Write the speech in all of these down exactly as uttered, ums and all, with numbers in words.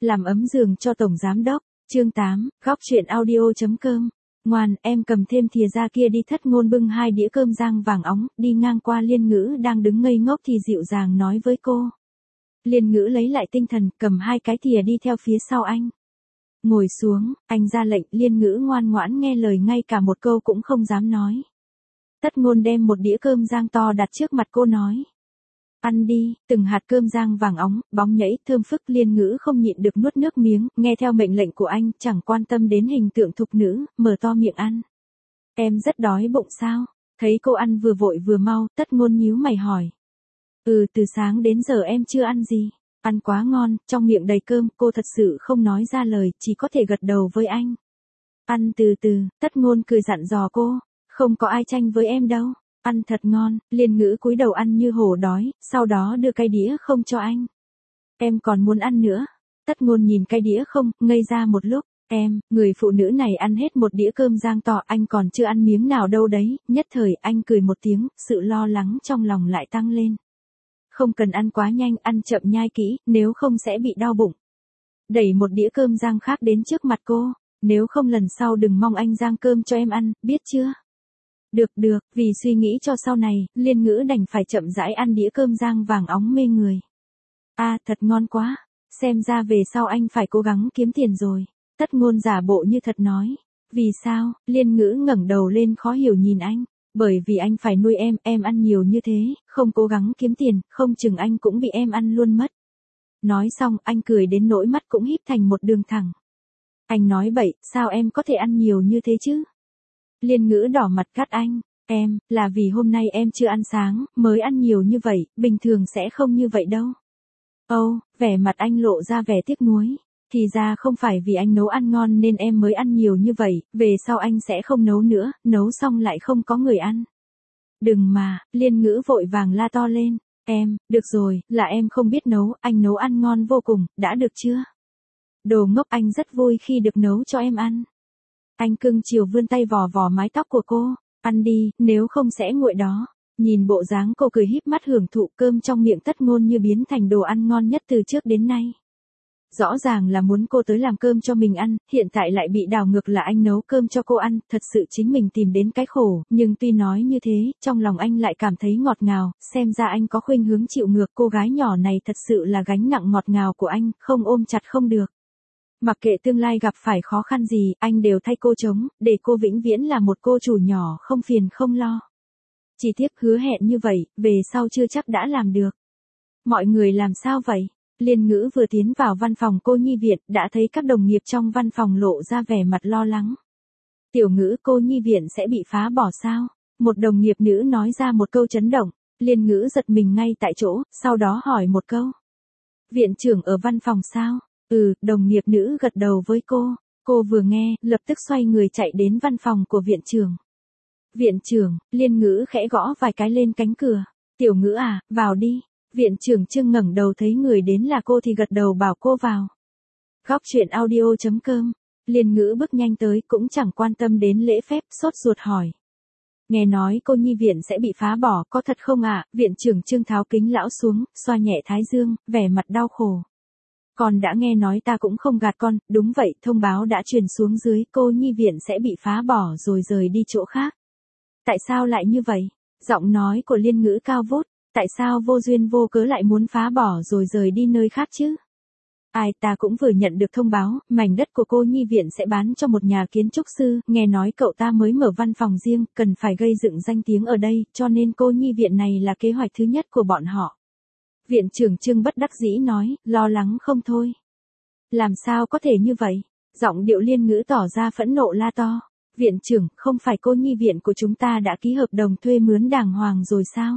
làm ấm giường cho tổng giám đốc. Chương tám, góc chuyện audio.com. Ngoan, em cầm thêm thìa ra kia đi. Thất Ngôn bưng hai đĩa cơm rang vàng óng, đi ngang qua Liên Ngữ đang đứng ngây ngốc thì dịu dàng nói với cô. Liên Ngữ lấy lại tinh thần, cầm hai cái thìa đi theo phía sau anh. Ngồi xuống, anh ra lệnh. Liên Ngữ ngoan ngoãn nghe lời, ngay cả một câu cũng không dám nói. Thất Ngôn đem một đĩa cơm rang to đặt trước mặt cô nói. Ăn đi. Từng hạt cơm rang vàng óng, bóng nhảy, thơm phức. Liên Ngữ không nhịn được nuốt nước miếng, nghe theo mệnh lệnh của anh, chẳng quan tâm đến hình tượng thục nữ, mở to miệng ăn. Em rất đói bụng sao? Thấy cô ăn vừa vội vừa mau, Thất Ngôn nhíu mày hỏi. Ừ, từ sáng đến giờ em chưa ăn gì. Ăn quá ngon, trong miệng đầy cơm, cô thật sự không nói ra lời, chỉ có thể gật đầu với anh. Ăn từ từ. Thất Ngôn cười dặn dò cô. Không có ai tranh với em đâu. Ăn thật ngon. Liên Ngữ cúi đầu ăn như hổ đói, sau đó đưa cái đĩa không cho anh. Em còn muốn ăn nữa. Thất Ngôn nhìn cái đĩa không, ngây ra một lúc. Em, người phụ nữ này ăn hết một đĩa cơm rang to, anh còn chưa ăn miếng nào đâu đấy. Nhất thời anh cười một tiếng, sự lo lắng trong lòng lại tăng lên. Không cần ăn quá nhanh, ăn chậm nhai kỹ, nếu không sẽ bị đau bụng. Đẩy một đĩa cơm rang khác đến trước mặt cô. Nếu không lần sau đừng mong anh rang cơm cho em ăn, biết chưa? Được được, vì suy nghĩ cho sau này, Liên Ngữ đành phải chậm rãi ăn đĩa cơm rang vàng óng mê người. A, à, thật ngon quá. Xem ra về sau anh phải cố gắng kiếm tiền rồi. Thất Ngôn giả bộ như thật nói. Vì sao? Liên Ngữ ngẩng đầu lên khó hiểu nhìn anh. Bởi vì anh phải nuôi em, em ăn nhiều như thế, không cố gắng kiếm tiền, không chừng anh cũng bị em ăn luôn mất. Nói xong, anh cười đến nỗi mắt cũng híp thành một đường thẳng. Anh nói bậy, sao em có thể ăn nhiều như thế chứ? Liên Ngữ đỏ mặt gắt anh. Em, là vì hôm nay em chưa ăn sáng, mới ăn nhiều như vậy, bình thường sẽ không như vậy đâu. Âu, oh, vẻ mặt anh lộ ra vẻ tiếc nuối. Thì ra không phải vì anh nấu ăn ngon nên em mới ăn nhiều như vậy, về sau anh sẽ không nấu nữa, nấu xong lại không có người ăn. Đừng mà, Liên Ngữ vội vàng la to lên. Em, được rồi, là em không biết nấu, anh nấu ăn ngon vô cùng, đã được chưa? Đồ ngốc, anh rất vui khi được nấu cho em ăn. Anh cưng chiều vươn tay vò vò mái tóc của cô. Ăn đi, nếu không sẽ nguội đó. Nhìn bộ dáng cô cười híp mắt hưởng thụ, cơm trong miệng Thất Ngôn như biến thành đồ ăn ngon nhất từ trước đến nay. Rõ ràng là muốn cô tới làm cơm cho mình ăn, hiện tại lại bị đảo ngược là anh nấu cơm cho cô ăn, thật sự chính mình tìm đến cái khổ, nhưng tuy nói như thế, trong lòng anh lại cảm thấy ngọt ngào, xem ra anh có khuynh hướng chịu ngược, cô gái nhỏ này thật sự là gánh nặng ngọt ngào của anh, không ôm chặt không được. Mặc kệ tương lai gặp phải khó khăn gì, anh đều thay cô chống, để cô vĩnh viễn là một cô chủ nhỏ không phiền không lo. Chỉ tiếc hứa hẹn như vậy, về sau chưa chắc đã làm được. Mọi người làm sao vậy? Liên Ngữ vừa tiến vào văn phòng cô nhi viện, đã thấy các đồng nghiệp trong văn phòng lộ ra vẻ mặt lo lắng. Tiểu Ngữ, cô nhi viện sẽ bị phá bỏ sao? Một đồng nghiệp nữ nói ra một câu chấn động. Liên Ngữ giật mình ngay tại chỗ, sau đó hỏi một câu. Viện trưởng ở văn phòng sao? Ừ, đồng nghiệp nữ gật đầu với cô. Cô vừa nghe, lập tức xoay người chạy đến văn phòng của viện trưởng. Viện trưởng, Liên Ngữ khẽ gõ vài cái lên cánh cửa. Tiểu Ngữ à, vào đi. Viện trưởng Trương ngẩng đầu thấy người đến là cô thì gật đầu bảo cô vào. Góc chuyện audio.com. Liên Ngữ bước nhanh tới, cũng chẳng quan tâm đến lễ phép, sốt ruột hỏi. Nghe nói cô nhi viện sẽ bị phá bỏ, có thật không ạ? À? Viện trưởng Trương tháo kính lão xuống, xoa nhẹ thái dương, vẻ mặt đau khổ. Con đã nghe nói, ta cũng không gạt con, đúng vậy, thông báo đã truyền xuống dưới, cô nhi viện sẽ bị phá bỏ rồi rời đi chỗ khác. Tại sao lại như vậy? Giọng nói của Liên Ngữ cao vút, tại sao vô duyên vô cớ lại muốn phá bỏ rồi rời đi nơi khác chứ? Ai, ta cũng vừa nhận được thông báo, mảnh đất của cô nhi viện sẽ bán cho một nhà kiến trúc sư, nghe nói cậu ta mới mở văn phòng riêng, cần phải gây dựng danh tiếng ở đây, cho nên cô nhi viện này là kế hoạch thứ nhất của bọn họ. Viện trưởng Trương bất đắc dĩ nói, lo lắng không thôi. Làm sao có thể như vậy? Giọng điệu Liên Ngữ tỏ ra phẫn nộ la to. Viện trưởng, không phải cô nhi viện của chúng ta đã ký hợp đồng thuê mướn đàng hoàng rồi sao?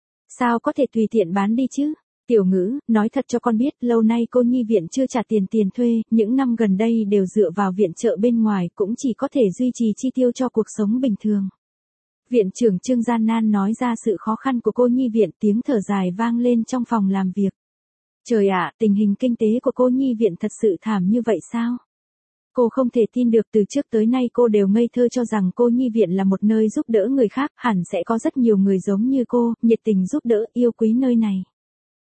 Sao có thể tùy tiện bán đi chứ? Tiểu Ngữ, nói thật cho con biết, lâu nay cô nhi viện chưa trả tiền tiền thuê, những năm gần đây đều dựa vào viện trợ bên ngoài, cũng chỉ có thể duy trì chi tiêu cho cuộc sống bình thường. Viện trưởng Trương gian nan nói ra sự khó khăn của cô nhi viện, tiếng thở dài vang lên trong phòng làm việc. Trời ạ, tình hình kinh tế của cô nhi viện thật sự thảm như vậy sao? Cô không thể tin được, từ trước tới nay cô đều ngây thơ cho rằng cô nhi viện là một nơi giúp đỡ người khác, hẳn sẽ có rất nhiều người giống như cô, nhiệt tình giúp đỡ, yêu quý nơi này.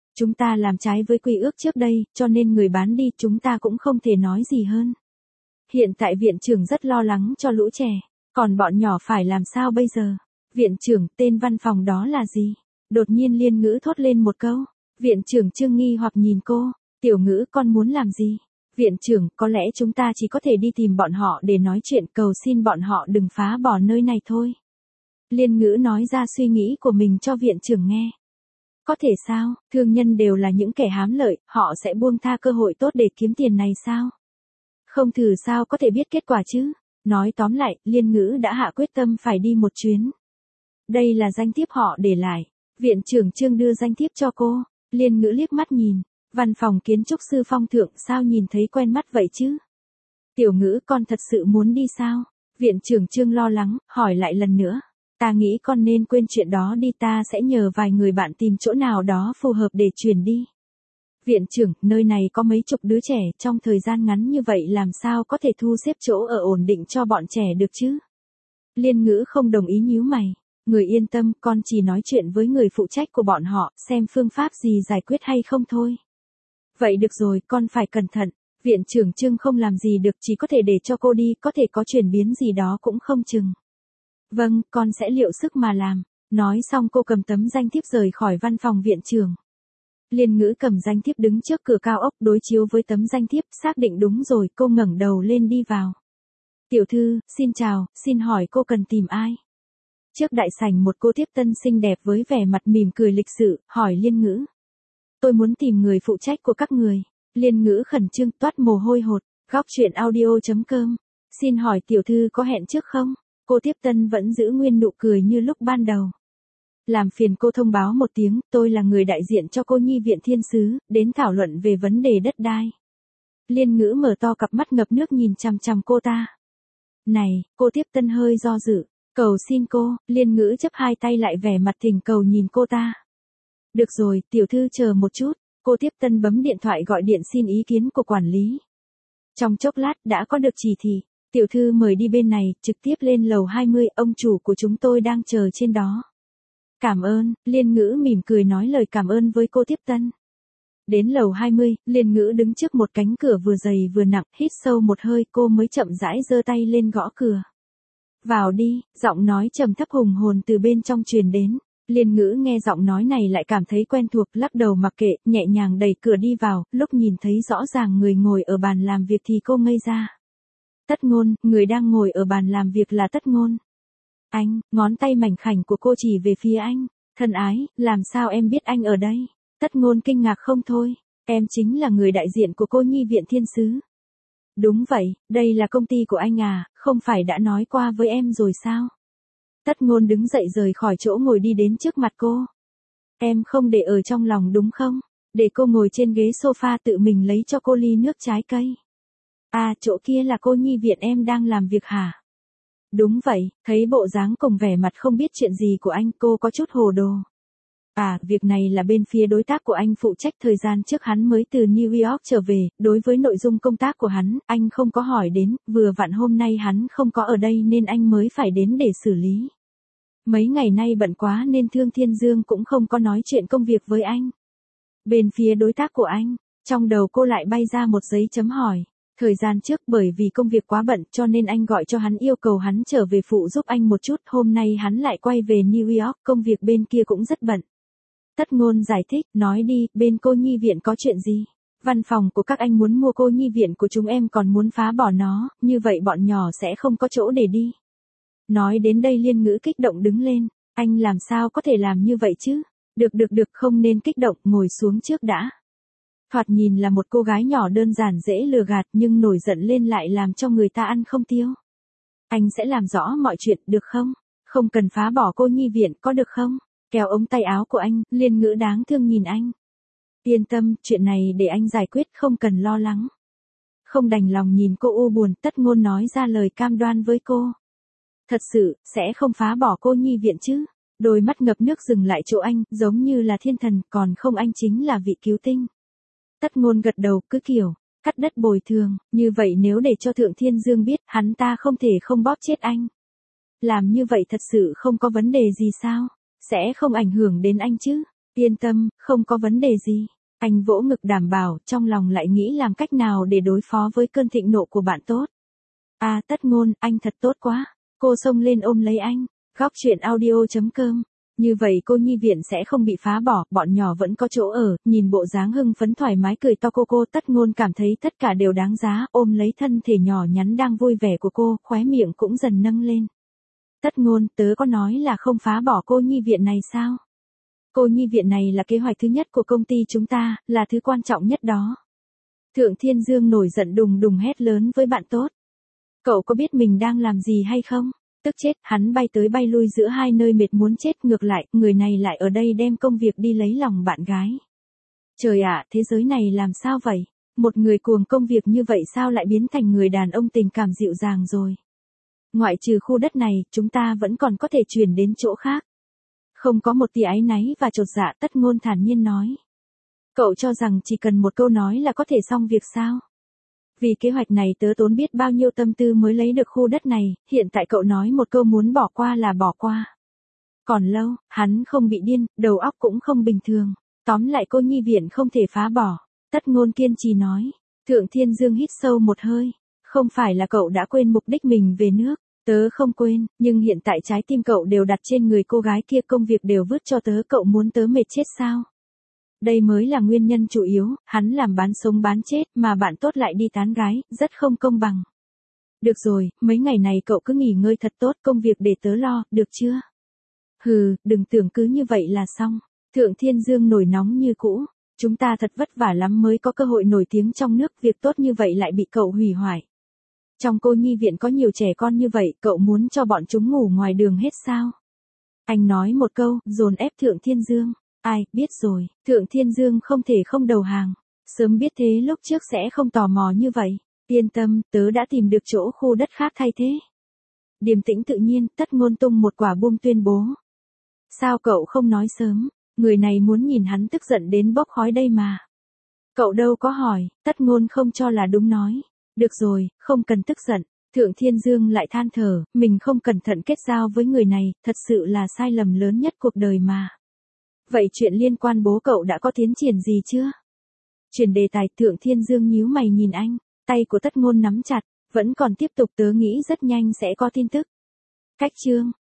Chúng ta làm trái với quy ước trước đây, cho nên người bán đi chúng ta cũng không thể nói gì hơn. Hiện tại viện trưởng rất lo lắng cho lũ trẻ, còn bọn nhỏ phải làm sao bây giờ? Viện trưởng, tên văn phòng đó là gì? Đột nhiên Liên Ngữ thốt lên một câu. Viện trưởng Trương nghi hoặc nhìn cô, Tiểu Ngữ con muốn làm gì? Viện trưởng, có lẽ chúng ta chỉ có thể đi tìm bọn họ để nói chuyện, cầu xin bọn họ đừng phá bỏ nơi này thôi. Liên Ngữ nói ra suy nghĩ của mình cho viện trưởng nghe. Có thể sao, thương nhân đều là những kẻ hám lợi, họ sẽ buông tha cơ hội tốt để kiếm tiền này sao? Không thử sao có thể biết kết quả chứ? Nói tóm lại, Liên Ngữ đã hạ quyết tâm phải đi một chuyến. Đây là danh thiếp họ để lại. Viện trưởng Trương đưa danh thiếp cho cô. Liên Ngữ liếc mắt nhìn. Văn phòng kiến trúc sư Phong Thượng sao nhìn thấy quen mắt vậy chứ? Tiểu Ngữ con thật sự muốn đi sao? Viện trưởng Trương lo lắng, hỏi lại lần nữa. Ta nghĩ con nên quên chuyện đó đi, ta sẽ nhờ vài người bạn tìm chỗ nào đó phù hợp để chuyển đi. Viện trưởng, nơi này có mấy chục đứa trẻ, trong thời gian ngắn như vậy làm sao có thể thu xếp chỗ ở ổn định cho bọn trẻ được chứ? Liên Ngữ không đồng ý nhíu mày. Người yên tâm, con chỉ nói chuyện với người phụ trách của bọn họ, xem phương pháp gì giải quyết hay không thôi. Vậy được rồi, con phải cẩn thận. Viện trưởng Trương không làm gì được, chỉ có thể để cho cô đi, có thể có chuyển biến gì đó cũng không chừng. Vâng, con sẽ liệu sức mà làm. Nói xong cô cầm tấm danh thiếp rời khỏi văn phòng viện trưởng. Liên Ngữ cầm danh thiếp đứng trước cửa cao ốc đối chiếu với tấm danh thiếp, xác định đúng rồi, cô ngẩng đầu lên đi vào. Tiểu thư, xin chào, xin hỏi cô cần tìm ai? Trước đại sảnh một cô tiếp tân xinh đẹp với vẻ mặt mỉm cười lịch sự, hỏi Liên Ngữ. Tôi muốn tìm người phụ trách của các người. Liên Ngữ khẩn trương toát mồ hôi hột, góc chuyện audio chấm com. Xin hỏi tiểu thư có hẹn trước không? Cô tiếp tân vẫn giữ nguyên nụ cười như lúc ban đầu. Làm phiền cô thông báo một tiếng, tôi là người đại diện cho cô nhi viện Thiên Sứ, đến thảo luận về vấn đề đất đai. Liên Ngữ mở to cặp mắt ngập nước nhìn chằm chằm cô ta. Này, cô tiếp tân hơi do dự. Cầu xin cô, Liên Ngữ chấp hai tay lại vẻ mặt thỉnh cầu nhìn cô ta. Được rồi, tiểu thư chờ một chút, cô tiếp tân bấm điện thoại gọi điện xin ý kiến của quản lý. Trong chốc lát đã có được chỉ thị, tiểu thư mời đi bên này, trực tiếp lên lầu hai mươi, ông chủ của chúng tôi đang chờ trên đó. Cảm ơn, Liên Ngữ mỉm cười nói lời cảm ơn với cô tiếp tân. Đến lầu hai mươi, Liên Ngữ đứng trước một cánh cửa vừa dày vừa nặng, hít sâu một hơi cô mới chậm rãi giơ tay lên gõ cửa. Vào đi, giọng nói trầm thấp hùng hồn từ bên trong truyền đến. Liên Ngữ nghe giọng nói này lại cảm thấy quen thuộc, lắc đầu mặc kệ, nhẹ nhàng đẩy cửa đi vào, lúc nhìn thấy rõ ràng người ngồi ở bàn làm việc thì cô ngây ra. Tất Ngôn, người đang ngồi ở bàn làm việc là Tất Ngôn. Anh, ngón tay mảnh khảnh của cô chỉ về phía anh. Thân ái, làm sao em biết anh ở đây? Tất Ngôn kinh ngạc không thôi. Em chính là người đại diện của cô nhi viện Thiên Sứ. Đúng vậy, đây là công ty của anh à, không phải đã nói qua với em rồi sao? Tất Ngôn đứng dậy rời khỏi chỗ ngồi đi đến trước mặt cô. Em không để ở trong lòng đúng không? Để cô ngồi trên ghế sofa tự mình lấy cho cô ly nước trái cây. À, chỗ kia là cô nhi viện em đang làm việc hả? Đúng vậy, thấy bộ dáng cùng vẻ mặt không biết chuyện gì của anh, cô có chút hồ đồ. À, việc này là bên phía đối tác của anh phụ trách, thời gian trước hắn mới từ New York trở về, đối với nội dung công tác của hắn, anh không có hỏi đến, vừa vặn hôm nay hắn không có ở đây nên anh mới phải đến để xử lý. Mấy ngày nay bận quá nên Thương Thiên Dương cũng không có nói chuyện công việc với anh. Bên phía đối tác của anh, trong đầu cô lại bay ra một giấy chấm hỏi. Thời gian trước bởi vì công việc quá bận cho nên anh gọi cho hắn yêu cầu hắn trở về phụ giúp anh một chút, hôm nay hắn lại quay về New York, công việc bên kia cũng rất bận. Tất Ngôn giải thích, nói đi, bên cô nhi viện có chuyện gì? Văn phòng của các anh muốn mua cô nhi viện của chúng em còn muốn phá bỏ nó, như vậy bọn nhỏ sẽ không có chỗ để đi. Nói đến đây Liên Ngữ kích động đứng lên, anh làm sao có thể làm như vậy chứ? Được được được, không nên kích động, ngồi xuống trước đã. Thoạt nhìn là một cô gái nhỏ đơn giản dễ lừa gạt nhưng nổi giận lên lại làm cho người ta ăn không tiêu. Anh sẽ làm rõ mọi chuyện, được không? Không cần phá bỏ cô nhi viện, có được không? Kéo ống tay áo của anh, Liên Ngữ đáng thương nhìn anh. Yên tâm, chuyện này để anh giải quyết, không cần lo lắng. Không đành lòng nhìn cô u buồn, Tất Ngôn nói ra lời cam đoan với cô. Thật sự, sẽ không phá bỏ cô nhi viện chứ? Đôi mắt ngập nước dừng lại chỗ anh, giống như là thiên thần, còn không anh chính là vị cứu tinh. Tất Ngôn gật đầu, cứ kiểu, cắt đất bồi thường, như vậy nếu để cho Thượng Thiên Dương biết, hắn ta không thể không bóp chết anh. Làm như vậy thật sự không có vấn đề gì sao? Sẽ không ảnh hưởng đến anh chứ? Yên tâm, không có vấn đề gì. Anh vỗ ngực đảm bảo, trong lòng lại nghĩ làm cách nào để đối phó với cơn thịnh nộ của bạn tốt. À Tất Ngôn, anh thật tốt quá. Cô xông lên ôm lấy anh. Góc chuyện audio chấm com. Như vậy cô nhi viện sẽ không bị phá bỏ, bọn nhỏ vẫn có chỗ ở, nhìn bộ dáng hưng phấn thoải mái cười to cô cô Tất Ngôn cảm thấy tất cả đều đáng giá, ôm lấy thân thể nhỏ nhắn đang vui vẻ của cô, khóe miệng cũng dần nâng lên. Tất Ngôn, tớ có nói là không phá bỏ cô nhi viện này sao? Cô nhi viện này là kế hoạch thứ nhất của công ty chúng ta, là thứ quan trọng nhất đó. Thượng Thiên Dương nổi giận đùng đùng hét lớn với bạn tốt. Cậu có biết mình đang làm gì hay không? Tức chết, hắn bay tới bay lui giữa hai nơi mệt muốn chết, ngược lại, người này lại ở đây đem công việc đi lấy lòng bạn gái. Trời ạ, thế giới này làm sao vậy? Một người cuồng công việc như vậy sao lại biến thành người đàn ông tình cảm dịu dàng rồi? Ngoại trừ khu đất này, chúng ta vẫn còn có thể chuyển đến chỗ khác. Không có một tia áy náy và chột dạ, Tất Ngôn thản nhiên nói. Cậu cho rằng chỉ cần một câu nói là có thể xong việc sao? Vì kế hoạch này tớ tốn biết bao nhiêu tâm tư mới lấy được khu đất này, hiện tại cậu nói một câu muốn bỏ qua là bỏ qua. Còn lâu, hắn không bị điên, đầu óc cũng không bình thường. Tóm lại cô nhi viện không thể phá bỏ. Tất Ngôn kiên trì nói. Thượng Thiên Dương hít sâu một hơi. Không phải là cậu đã quên mục đích mình về nước. Tớ không quên, nhưng hiện tại trái tim cậu đều đặt trên người cô gái kia, công việc đều vứt cho tớ, cậu muốn tớ mệt chết sao? Đây mới là nguyên nhân chủ yếu, hắn làm bán sống bán chết mà bạn tốt lại đi tán gái, rất không công bằng. Được rồi, mấy ngày này cậu cứ nghỉ ngơi thật tốt, công việc để tớ lo, được chưa? Hừ, đừng tưởng cứ như vậy là xong. Thượng Thiên Dương nổi nóng như cũ. Chúng ta thật vất vả lắm mới có cơ hội nổi tiếng trong nước, việc tốt như vậy lại bị cậu hủy hoại. Trong cô nhi viện có nhiều trẻ con như vậy, cậu muốn cho bọn chúng ngủ ngoài đường hết sao? Anh nói một câu, dồn ép Thượng Thiên Dương. Ai, biết rồi, Thượng Thiên Dương không thể không đầu hàng. Sớm biết thế lúc trước sẽ không tò mò như vậy. Yên tâm, tớ đã tìm được chỗ khu đất khác thay thế. Điềm tĩnh tự nhiên, Tất Ngôn tung một quả bom tuyên bố. Sao cậu không nói sớm, người này muốn nhìn hắn tức giận đến bốc khói đây mà. Cậu đâu có hỏi, Tất Ngôn không cho là đúng nói. Được rồi, không cần tức giận. Thượng Thiên Dương lại than thở, mình không cẩn thận kết giao với người này, thật sự là sai lầm lớn nhất cuộc đời mà. Vậy chuyện liên quan bố cậu đã có tiến triển gì chưa? Chuyển đề tài, Thượng Thiên Dương nhíu mày nhìn anh, tay của Tất Ngôn nắm chặt, vẫn còn tiếp tục, tớ nghĩ rất nhanh sẽ có tin tức. Cách chương